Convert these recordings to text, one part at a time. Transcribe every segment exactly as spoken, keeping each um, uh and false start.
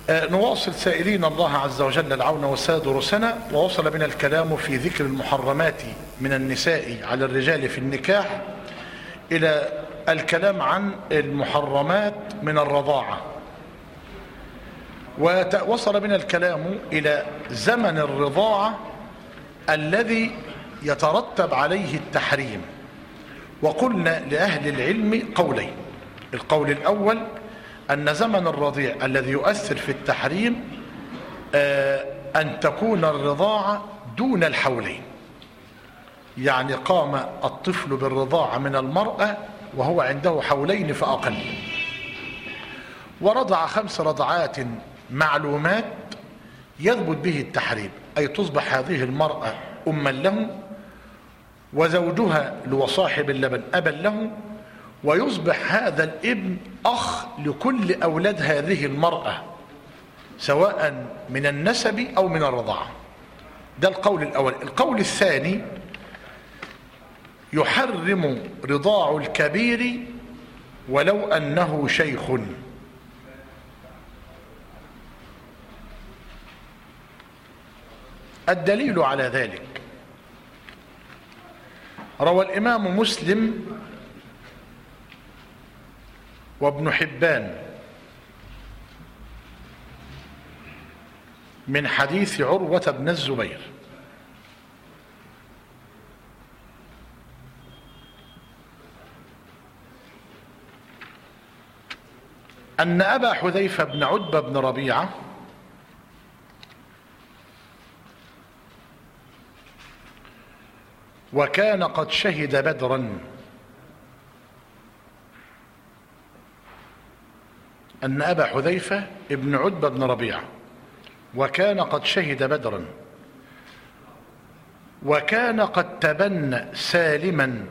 نواصل سائلين الله عز وجل العون والسداد دروسنا، ووصل بنا الكلام في ذكر المحرمات من النساء على الرجال في النكاح إلى الكلام عن المحرمات من الرضاعة، ووصل بنا الكلام إلى زمن الرضاعة الذي يترتب عليه التحريم. وقلنا لأهل العلم قولين: القول الأول أن زمن الرضيع الذي يؤثر في التحريم أن تكون الرضاعة دون الحولين، يعني قام الطفل بالرضاعة من المرأة وهو عنده حولين فأقل، ورضع خمس رضعات معلومات يثبت به التحريم، أي تصبح هذه المرأة أما له، وزوجها وصاحب اللبن أبا له، ويصبح هذا الابن أخ لكل أولاد هذه المرأة سواء من النسب أو من الرضاعة. ده القول الأول. القول الثاني: يحرم رضاع الكبير ولو أنه شيخ. الدليل على ذلك: روى الإمام مسلم وابن حبان من حديث عروة بن الزبير أن أبا حذيفة بن عتبة بن ربيعة وكان قد شهد بدرا أن أبا حذيفة ابن عتبة بن ربيعة وكان قد شهد بدرا وكان قد تبنى سالما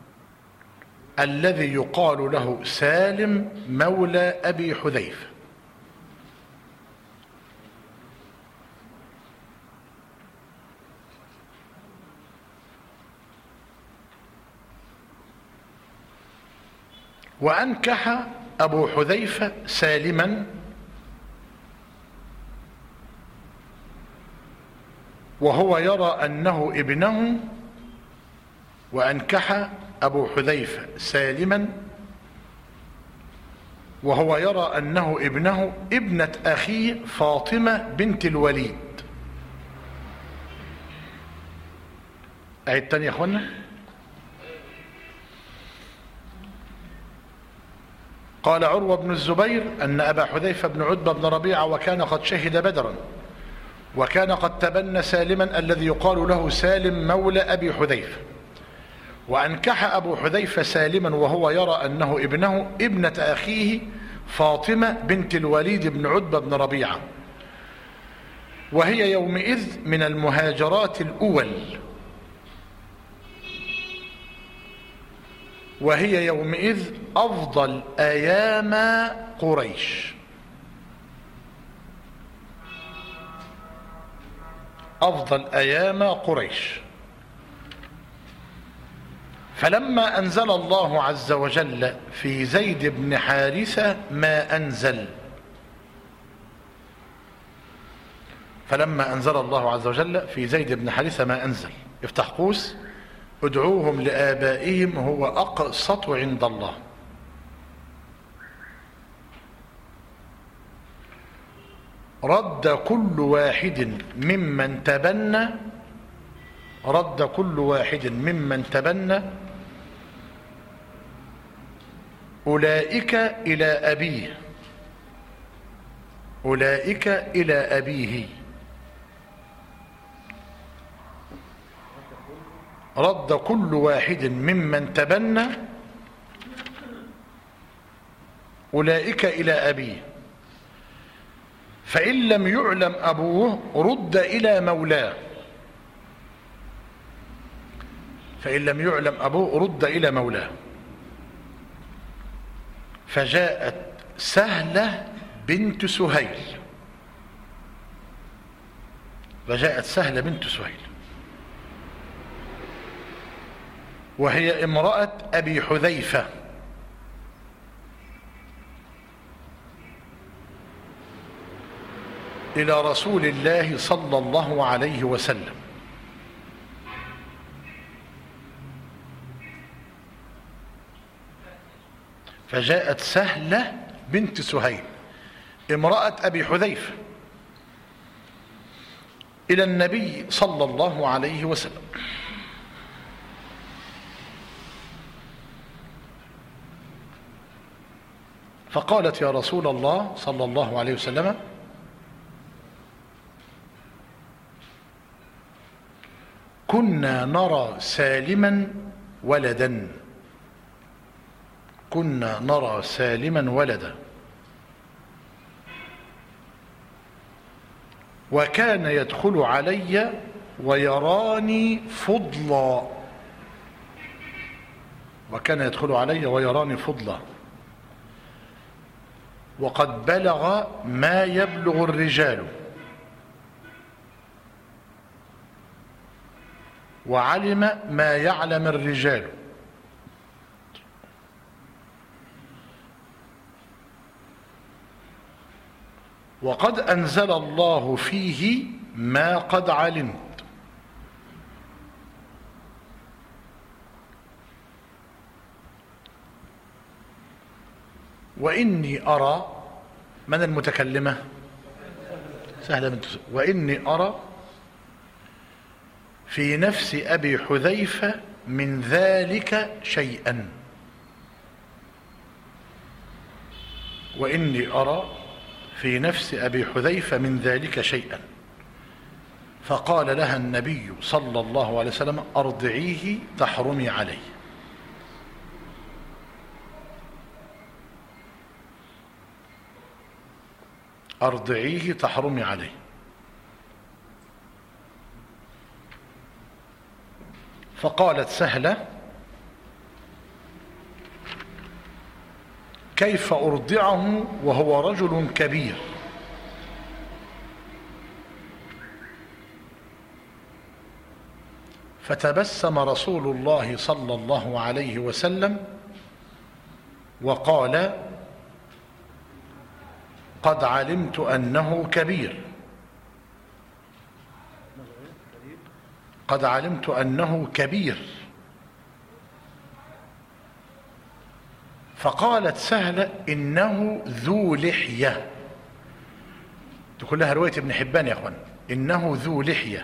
الذي يقال له سالم مولى أبي حذيفة، وأنكح أبو حذيفة سالما وهو يرى أنه ابنه وأنكح أبو حذيفة سالما وهو يرى أنه ابنه ابنة أخيه فاطمة بنت الوليد. أعيد تاني يا أخوانا. قال عروة بن الزبير أن أبا حذيفة بن عتبة بن ربيعة وكان قد شهد بدرا وكان قد تبنى سالما الذي يقال له سالم مولى أبي حذيفة، وأنكح أبو حذيفة سالما وهو يرى أنه ابنه ابنة أخيه فاطمة بنت الوليد بن عتبة بن ربيعة، وهي يومئذ من المهاجرات الأول وهي يومئذ أفضل أيام قريش أفضل أيام قريش فلما أنزل الله عز وجل في زيد بن حارثة ما أنزل فلما أنزل الله عز وجل في زيد بن حارثة ما أنزل افتح قوس: ادعوهم لآبائهم هو أقسط عند الله. رد كل واحد ممن تبنى رد كل واحد ممن تبنى أولئك إلى أبيه أولئك إلى أبيه رد كل واحد ممن تبنى أولئك إلى أبيه، فإن لم يعلم أبوه رد إلى مولاه فإن لم يعلم أبوه رد إلى مولاه فجاءت سهلة بنت سهيل فجاءت سهلة بنت سهيل وهي امرأة أبي إلى رسول الله صلى الله عليه وسلم، فجاءت سهلة بنت سهيل امرأة أبي حذيفة إلى النبي صلى الله عليه وسلم، فقالت يا رسول الله صلى الله عليه وسلم كنا نرى سالما ولدا كنا نرى سالما ولدا وكان يدخل علي ويراني فضلا وكان يدخل علي ويراني فضلا وقد بلغ ما يبلغ الرجال وعلم ما يعلم الرجال وقد أنزل الله فيه ما قد علمت وإني أرى. من المتكلمة؟ سهلة بنت سهيل. وإني أرى في نفس أبي حذيفة من ذلك شيئا وإني أرى في نفس أبي حذيفة من ذلك شيئا فقال لها النبي صلى الله عليه وسلم أرضعيه تحرمي عليه. أرضعيه تحرمي عليه. فقالت سهلة كيف أرضعه وهو رجل كبير؟ فتبسم رسول الله صلى الله عليه وسلم وقال قد علمت أنه كبير قد علمت أنه كبير. فقالت سهلة إنه ذو لحية. تقول لها رواية ابن حبان يا أخوان إنه ذو لحية.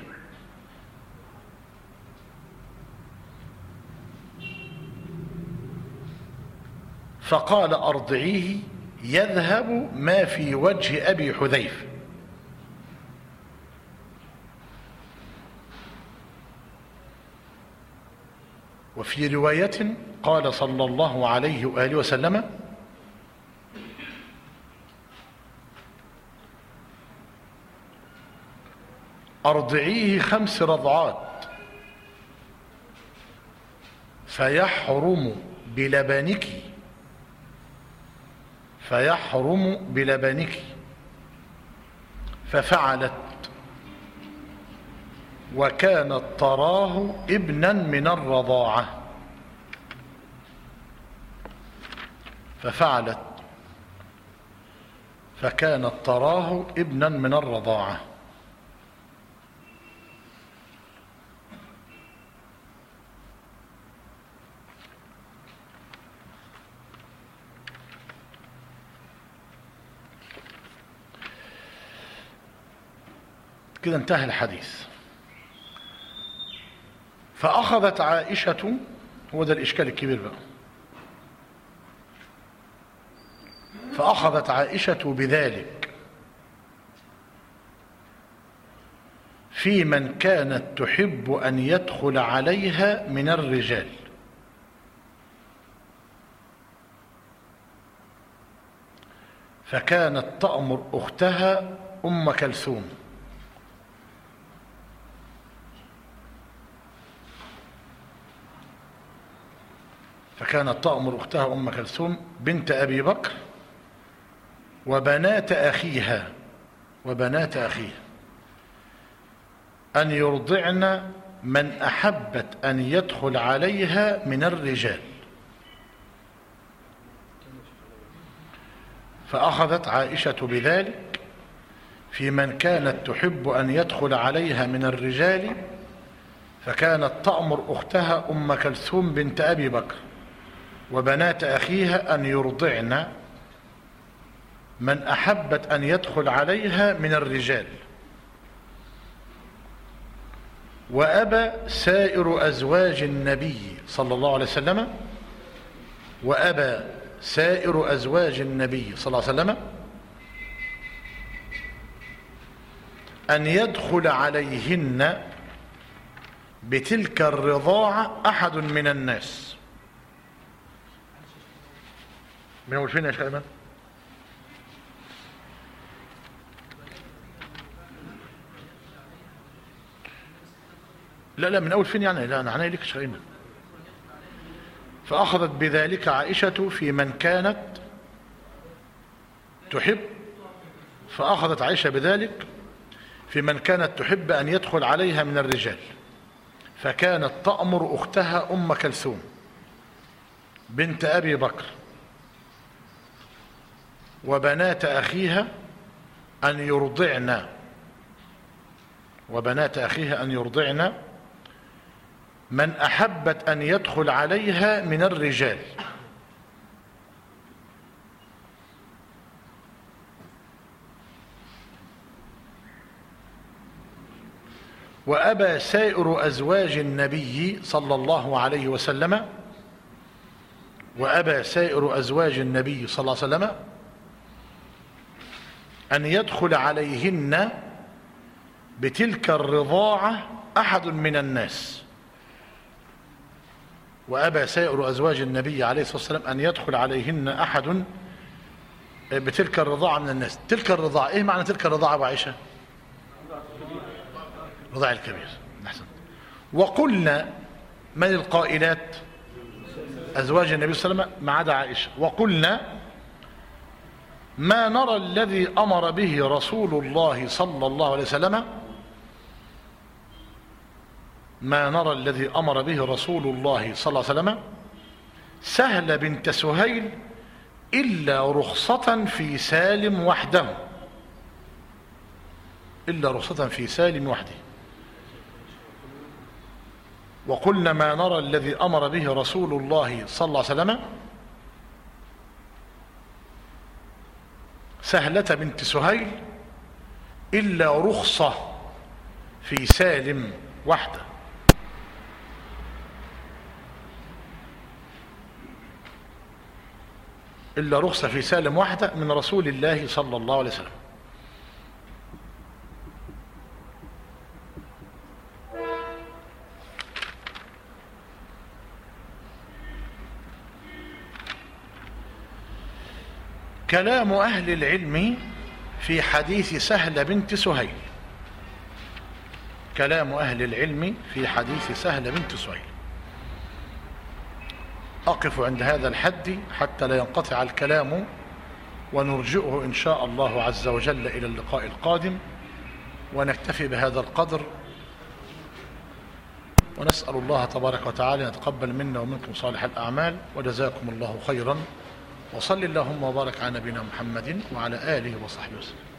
فقال أرضعيه يذهب ما في وجه أبي حذيفة. وفي رواية قال صلى الله عليه وآله وسلم أرضعيه خمس رضعات فيحرم بلبنك فيحرم بلبنك. ففعلت وكانت تراه ابنا من الرضاعة. ففعلت فكانت تراه ابنا من الرضاعة. كده انتهى الحديث. فأخذت عائشة، هو ده الإشكال الكبير بقى، فأخذت عائشة بذلك في من كانت تحب أن يدخل عليها من الرجال. فكانت تأمر أختها أم كلثوم فكانت تأمر أختها أم كلثوم بنت أبي بكر وبنات أخيها وبنات أخيها أن يرضعن من أحبت أن يدخل عليها من الرجال. فأخذت عائشة بذلك في من كانت تحب أن يدخل عليها من الرجال، فكانت تأمر أختها أم كلثوم بنت أبي بكر وبنات أخيها أن يرضعن من أحبت أن يدخل عليها من الرجال. وأبى سائر أزواج النبي صلى الله عليه وسلم وأبى سائر أزواج النبي صلى الله عليه وسلم أن يدخل عليهن بتلك الرضاعة أحد من الناس. من أول فين يا شيخ أيمن؟ لا لا من أول فين يعني؟ لا أنا عناي لك شيخ أيمن. فأخذت بذلك عائشة في من كانت تحب فأخذت عائشة بذلك في من كانت تحب أن يدخل عليها من الرجال، فكانت تأمر أختها أم كلثوم بنت أبي بكر وبنات أخيها أن يرضعن وبنات أخيها أن يرضعن من أحبت أن يدخل عليها من الرجال. وأبى سائر أزواج النبي صلى الله عليه وسلم وأبى سائر أزواج النبي صلى الله عليه وسلم أن يدخل عليهن بتلك الرضاعة أحد من الناس. وأبى سائر أزواج النبي عليه الصلاة والسلام أن يدخل عليهن أحد بتلك الرضاعة من الناس. تلك الرضاعة إيه معنى تلك الرضاعة أبو عائشة؟ رضاع الكبير. أحسن. وقلنا من القائلات؟ أزواج النبي صلى الله عليه وسلم ما عدا عائشة. وقلنا ما نرى الذي أمر به رسول الله صلى الله عليه وسلم ما نرى الذي أمر به رسول الله صلى الله عليه وسلم سهل بنت سهيل إلا رخصة في سالم وحده إلا رخصة في سالم وحده. وقلنا ما نرى الذي أمر به رسول الله صلى الله عليه وسلم سهلة بنت سهيل إلا رخصة في سالم وحده. إلا رخصة في سالم وحده من رسول الله صلى الله عليه وسلم. كلام أهل العلم في حديث سهل بنت سهيل. كلام أهل العلم في حديث سهل بنت سهيل. أقف عند هذا الحد حتى لا ينقطع الكلام ونرجئه إن شاء الله عز وجل إلى اللقاء القادم، ونكتفي بهذا القدر، ونسأل الله تبارك وتعالى أن يتقبل منا ومنكم صالح الأعمال، وجزاكم الله خيرا، وصل اللهم وبارك على نبينا محمد وعلى آله وصحبه وسلم.